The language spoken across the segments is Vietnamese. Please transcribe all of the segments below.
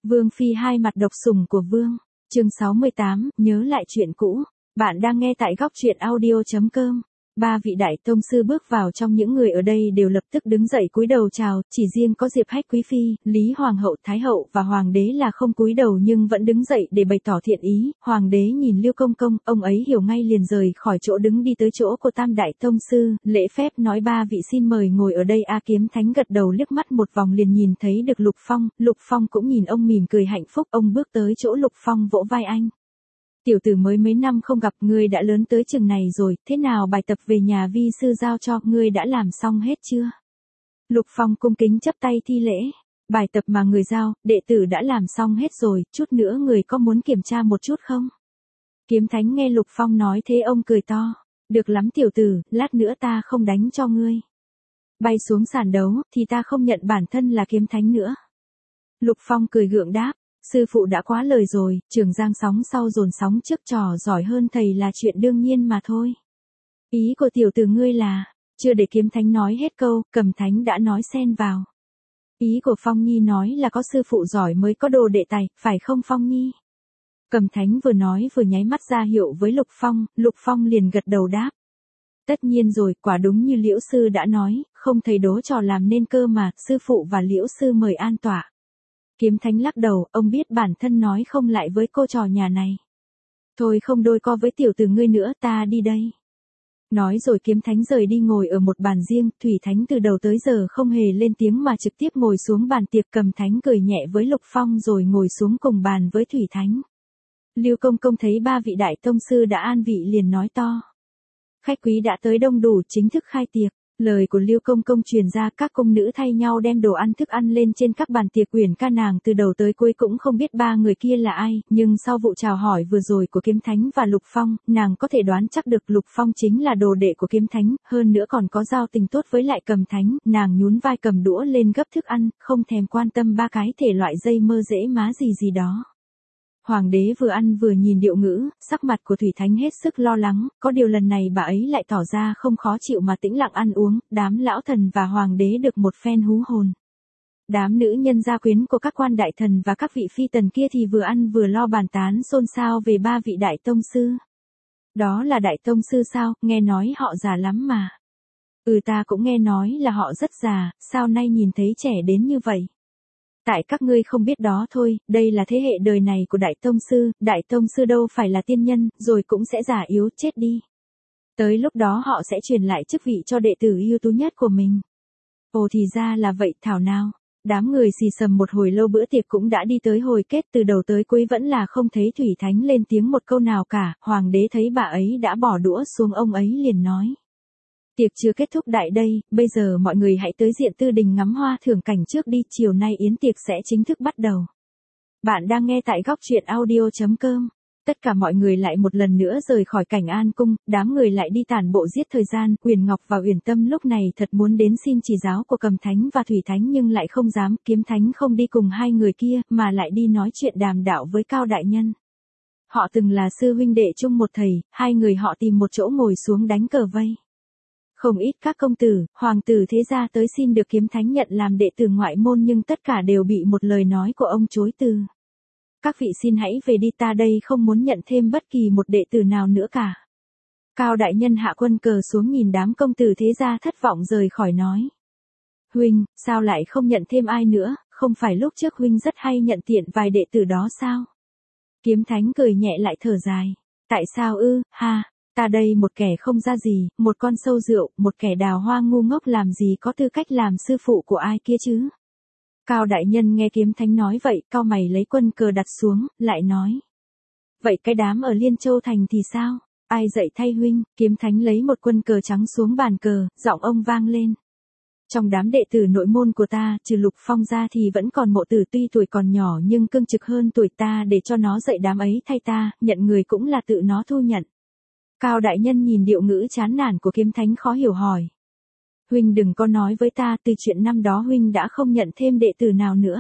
Vương Phi hai mặt độc sủng của Vương. Chương 68, nhớ lại chuyện cũ. Bạn đang nghe tại góc truyện audio.com. Ba vị đại tông sư bước vào trong, những người ở đây đều lập tức đứng dậy cúi đầu chào, chỉ riêng có Diệp Hách quý phi, Lý hoàng hậu, thái hậu và hoàng đế là không cúi đầu nhưng vẫn đứng dậy để bày tỏ thiện ý. Hoàng đế nhìn Lưu Công Công, ông ấy hiểu ngay liền rời khỏi chỗ đứng đi tới chỗ của tam đại tông sư, lễ phép nói ba vị xin mời ngồi ở đây. Kiếm Thánh gật đầu liếc mắt một vòng liền nhìn thấy được Lục Phong cũng nhìn ông mỉm cười hạnh phúc, ông bước tới chỗ Lục Phong vỗ vai anh. Tiểu tử mới mấy năm không gặp, ngươi đã lớn tới chừng này rồi, thế nào bài tập về nhà vi sư giao cho, ngươi đã làm xong hết chưa? Lục Phong cung kính chắp tay thi lễ. Bài tập mà người giao, đệ tử đã làm xong hết rồi, chút nữa người có muốn kiểm tra một chút không? Kiếm Thánh nghe Lục Phong nói thế ông cười to. Được lắm tiểu tử, lát nữa ta không đánh cho ngươi. Bay xuống sàn đấu, thì ta không nhận bản thân là Kiếm Thánh nữa. Lục Phong cười gượng đáp. Sư phụ đã quá lời rồi, Trường Giang sóng sau dồn sóng trước, trò giỏi hơn thầy là chuyện đương nhiên mà thôi. Ý của tiểu tử ngươi là, chưa để Kiếm Thánh nói hết câu, Cầm Thánh đã nói xen vào. Ý của Phong Nhi nói là có sư phụ giỏi mới có đồ đệ tài, phải không Phong Nhi? Cầm Thánh vừa nói vừa nháy mắt ra hiệu với Lục Phong liền gật đầu đáp. Tất nhiên rồi, quả đúng như Liễu sư đã nói, không thầy đố trò làm nên cơ mà, sư phụ và Liễu sư mời an tọa. Kiếm Thánh lắc đầu, ông biết bản thân nói không lại với cô trò nhà này. Thôi không đôi co với tiểu tử ngươi nữa, ta đi đây. Nói rồi Kiếm Thánh rời đi ngồi ở một bàn riêng, Thủy Thánh từ đầu tới giờ không hề lên tiếng mà trực tiếp ngồi xuống bàn tiệc. Cầm Thánh cười nhẹ với Lục Phong rồi ngồi xuống cùng bàn với Thủy Thánh. Lưu Công Công thấy ba vị đại tông sư đã an vị liền nói to. Khách quý đã tới đông đủ, chính thức khai tiệc. Lời của Lưu Công Công truyền ra, các cung nữ thay nhau đem đồ ăn thức ăn lên trên các bàn tiệc. Uyển Ca nàng từ đầu tới cuối cũng không biết ba người kia là ai, nhưng sau vụ chào hỏi vừa rồi của Kiếm Thánh và Lục Phong, nàng có thể đoán chắc được Lục Phong chính là đồ đệ của Kiếm Thánh, hơn nữa còn có giao tình tốt với lại Cầm Thánh. Nàng nhún vai cầm đũa lên gấp thức ăn, không thèm quan tâm ba cái thể loại dây mơ dễ má gì đó. Hoàng đế vừa ăn vừa nhìn điệu ngữ, sắc mặt của Thủy Thánh hết sức lo lắng, có điều lần này bà ấy lại tỏ ra không khó chịu mà tĩnh lặng ăn uống. Đám lão thần và hoàng đế được một phen hú hồn. Đám nữ nhân gia quyến của các quan đại thần và các vị phi tần kia thì vừa ăn vừa lo bàn tán xôn xao về ba vị đại tông sư. Đó là đại tông sư sao, nghe nói họ già lắm mà. Ta cũng nghe nói là họ rất già, sao nay nhìn thấy trẻ đến như vậy? Tại các ngươi không biết đó thôi, đây là thế hệ đời này của đại tông sư đâu phải là tiên nhân, rồi cũng sẽ già yếu chết đi. Tới lúc đó họ sẽ truyền lại chức vị cho đệ tử ưu tú nhất của mình. Ồ thì ra là vậy, thảo nào. Đám người xì xầm một hồi lâu, bữa tiệc cũng đã đi tới hồi kết, từ đầu tới cuối vẫn là không thấy Thủy Thánh lên tiếng một câu nào cả. Hoàng đế thấy bà ấy đã bỏ đũa xuống, ông ấy liền nói. Tiệc chưa kết thúc đại đây, bây giờ mọi người hãy tới diện tư đình ngắm hoa thưởng cảnh trước đi, chiều nay yến tiệc sẽ chính thức bắt đầu. Bạn đang nghe tại góc truyện audio.com. Tất cả mọi người lại một lần nữa rời khỏi Cảnh An Cung, đám người lại đi tản bộ giết thời gian. Uyển Ngọc và Uyển Tâm lúc này thật muốn đến xin chỉ giáo của Cầm Thánh và Thủy Thánh nhưng lại không dám. Kiếm Thánh không đi cùng hai người kia, mà lại đi nói chuyện đàm đạo với Cao Đại Nhân. Họ từng là sư huynh đệ chung một thầy, hai người họ tìm một chỗ ngồi xuống đánh cờ vây. Không ít các công tử, hoàng tử thế gia tới xin được Kiếm Thánh nhận làm đệ tử ngoại môn nhưng tất cả đều bị một lời nói của ông chối từ. Các vị xin hãy về đi, ta đây không muốn nhận thêm bất kỳ một đệ tử nào nữa cả. Cao Đại Nhân hạ quân cờ xuống nhìn đám công tử thế gia thất vọng rời khỏi nói. Huynh, sao lại không nhận thêm ai nữa, không phải lúc trước huynh rất hay nhận tiện vài đệ tử đó sao? Kiếm Thánh cười nhẹ lại thở dài. Tại sao ư, ha? Ta đây một kẻ không ra gì, một con sâu rượu, một kẻ đào hoa ngu ngốc làm gì có tư cách làm sư phụ của ai kia chứ? Cao Đại Nhân nghe Kiếm Thánh nói vậy, cau mày lấy quân cờ đặt xuống, lại nói. Vậy cái đám ở Liên Châu Thành thì sao? Ai dạy thay huynh? Kiếm Thánh lấy một quân cờ trắng xuống bàn cờ, giọng ông vang lên. Trong đám đệ tử nội môn của ta, trừ Lục Phong ra thì vẫn còn Mộ Tử, tuy tuổi còn nhỏ nhưng cương trực hơn tuổi ta, để cho nó dạy đám ấy thay ta, nhận người cũng là tự nó thu nhận. Cao Đại Nhân nhìn điệu ngữ chán nản của Kiếm Thánh khó hiểu hỏi. Huynh đừng có nói với ta, từ chuyện năm đó huynh đã không nhận thêm đệ tử nào nữa.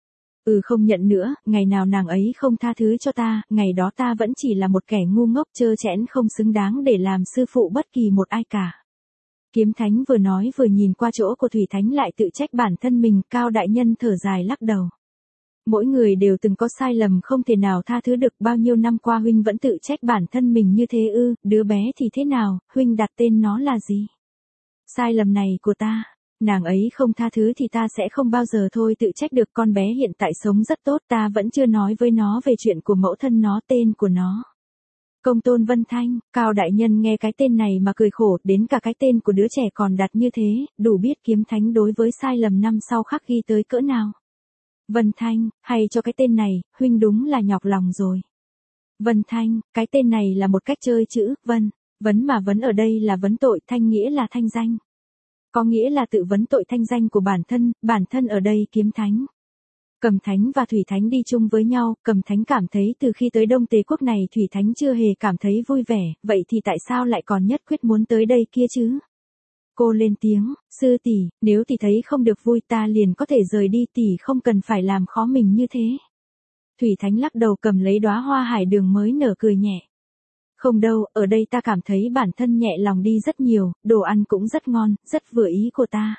Không nhận nữa, ngày nào nàng ấy không tha thứ cho ta, ngày đó ta vẫn chỉ là một kẻ ngu ngốc trơ trẽn không xứng đáng để làm sư phụ bất kỳ một ai cả. Kiếm Thánh vừa nói vừa nhìn qua chỗ của Thủy Thánh lại tự trách bản thân mình. Cao Đại Nhân thở dài lắc đầu. Mỗi người đều từng có sai lầm không thể nào tha thứ được, bao nhiêu năm qua huynh vẫn tự trách bản thân mình như thế ư? Đứa bé thì thế nào, huynh đặt tên nó là gì? Sai lầm này của ta, nàng ấy không tha thứ thì ta sẽ không bao giờ thôi tự trách được. Con bé hiện tại sống rất tốt, ta vẫn chưa nói với nó về chuyện của mẫu thân nó, tên của nó. Công tôn Vân Thanh. Cao đại nhân nghe cái tên này mà cười khổ, đến cả cái tên của đứa trẻ còn đặt như thế, đủ biết kiếm thánh đối với sai lầm năm sau khắc ghi tới cỡ nào. Vân Thanh, hay cho cái tên này, huynh đúng là nhọc lòng rồi. Vân Thanh, cái tên này là một cách chơi chữ, vân, vấn mà vấn ở đây là vấn tội, thanh nghĩa là thanh danh. Có nghĩa là tự vấn tội thanh danh của bản thân ở đây kiếm thánh. Cầm Thánh và Thủy Thánh đi chung với nhau, Cầm Thánh cảm thấy từ khi tới Đông Tế Quốc này Thủy Thánh chưa hề cảm thấy vui vẻ, vậy thì tại sao lại còn nhất quyết muốn tới đây kia chứ? Cô lên tiếng, sư tỷ, nếu tỷ thấy không được vui ta liền có thể rời đi, tỷ không cần phải làm khó mình như thế. Thủy Thánh lắc đầu cầm lấy đóa hoa hải đường mới nở cười nhẹ. Không đâu, ở đây ta cảm thấy bản thân nhẹ lòng đi rất nhiều, đồ ăn cũng rất ngon, rất vừa ý của ta.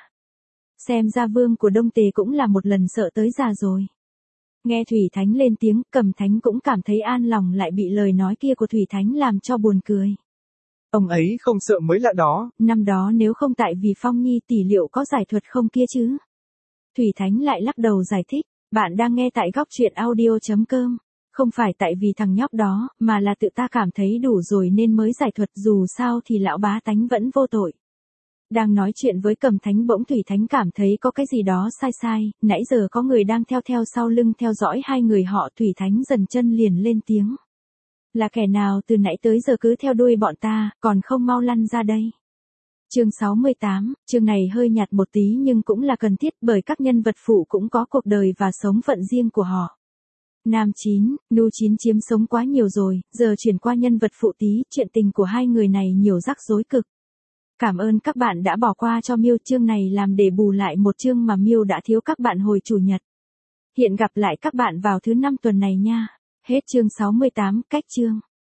Xem ra vương của Đông Tề cũng là một lần sợ tới già rồi. Nghe Thủy Thánh lên tiếng, Cầm Thánh cũng cảm thấy an lòng, lại bị lời nói kia của Thủy Thánh làm cho buồn cười. Ông ấy không sợ mới lạ đó. Năm đó nếu không tại vì Phong Nhi tỷ liệu có giải thuật không kia chứ? Thủy Thánh lại lắc đầu giải thích, bạn đang nghe tại góc truyện audio.com. Không phải tại vì thằng nhóc đó, mà là tự ta cảm thấy đủ rồi nên mới giải thuật, dù sao thì lão bá tánh vẫn vô tội. Đang nói chuyện với Cầm Thánh bỗng Thủy Thánh cảm thấy có cái gì đó sai sai, nãy giờ có người đang theo sau lưng theo dõi hai người họ. Thủy Thánh dần chân liền lên tiếng. Là kẻ nào từ nãy tới giờ cứ theo đuôi bọn ta, còn không mau lăn ra đây. Chương 68, chương này hơi nhạt một tí nhưng cũng là cần thiết bởi các nhân vật phụ cũng có cuộc đời và sống phận riêng của họ. Nam 9, Nu 9 chiếm sống quá nhiều rồi, giờ chuyển qua nhân vật phụ tí, chuyện tình của hai người này nhiều rắc rối cực. Cảm ơn các bạn đã bỏ qua cho Miêu, chương này làm để bù lại một chương mà Miêu đã thiếu các bạn hồi chủ nhật. Hiện gặp lại các bạn vào thứ 5 tuần này nha. Hết chương 68, cách chương.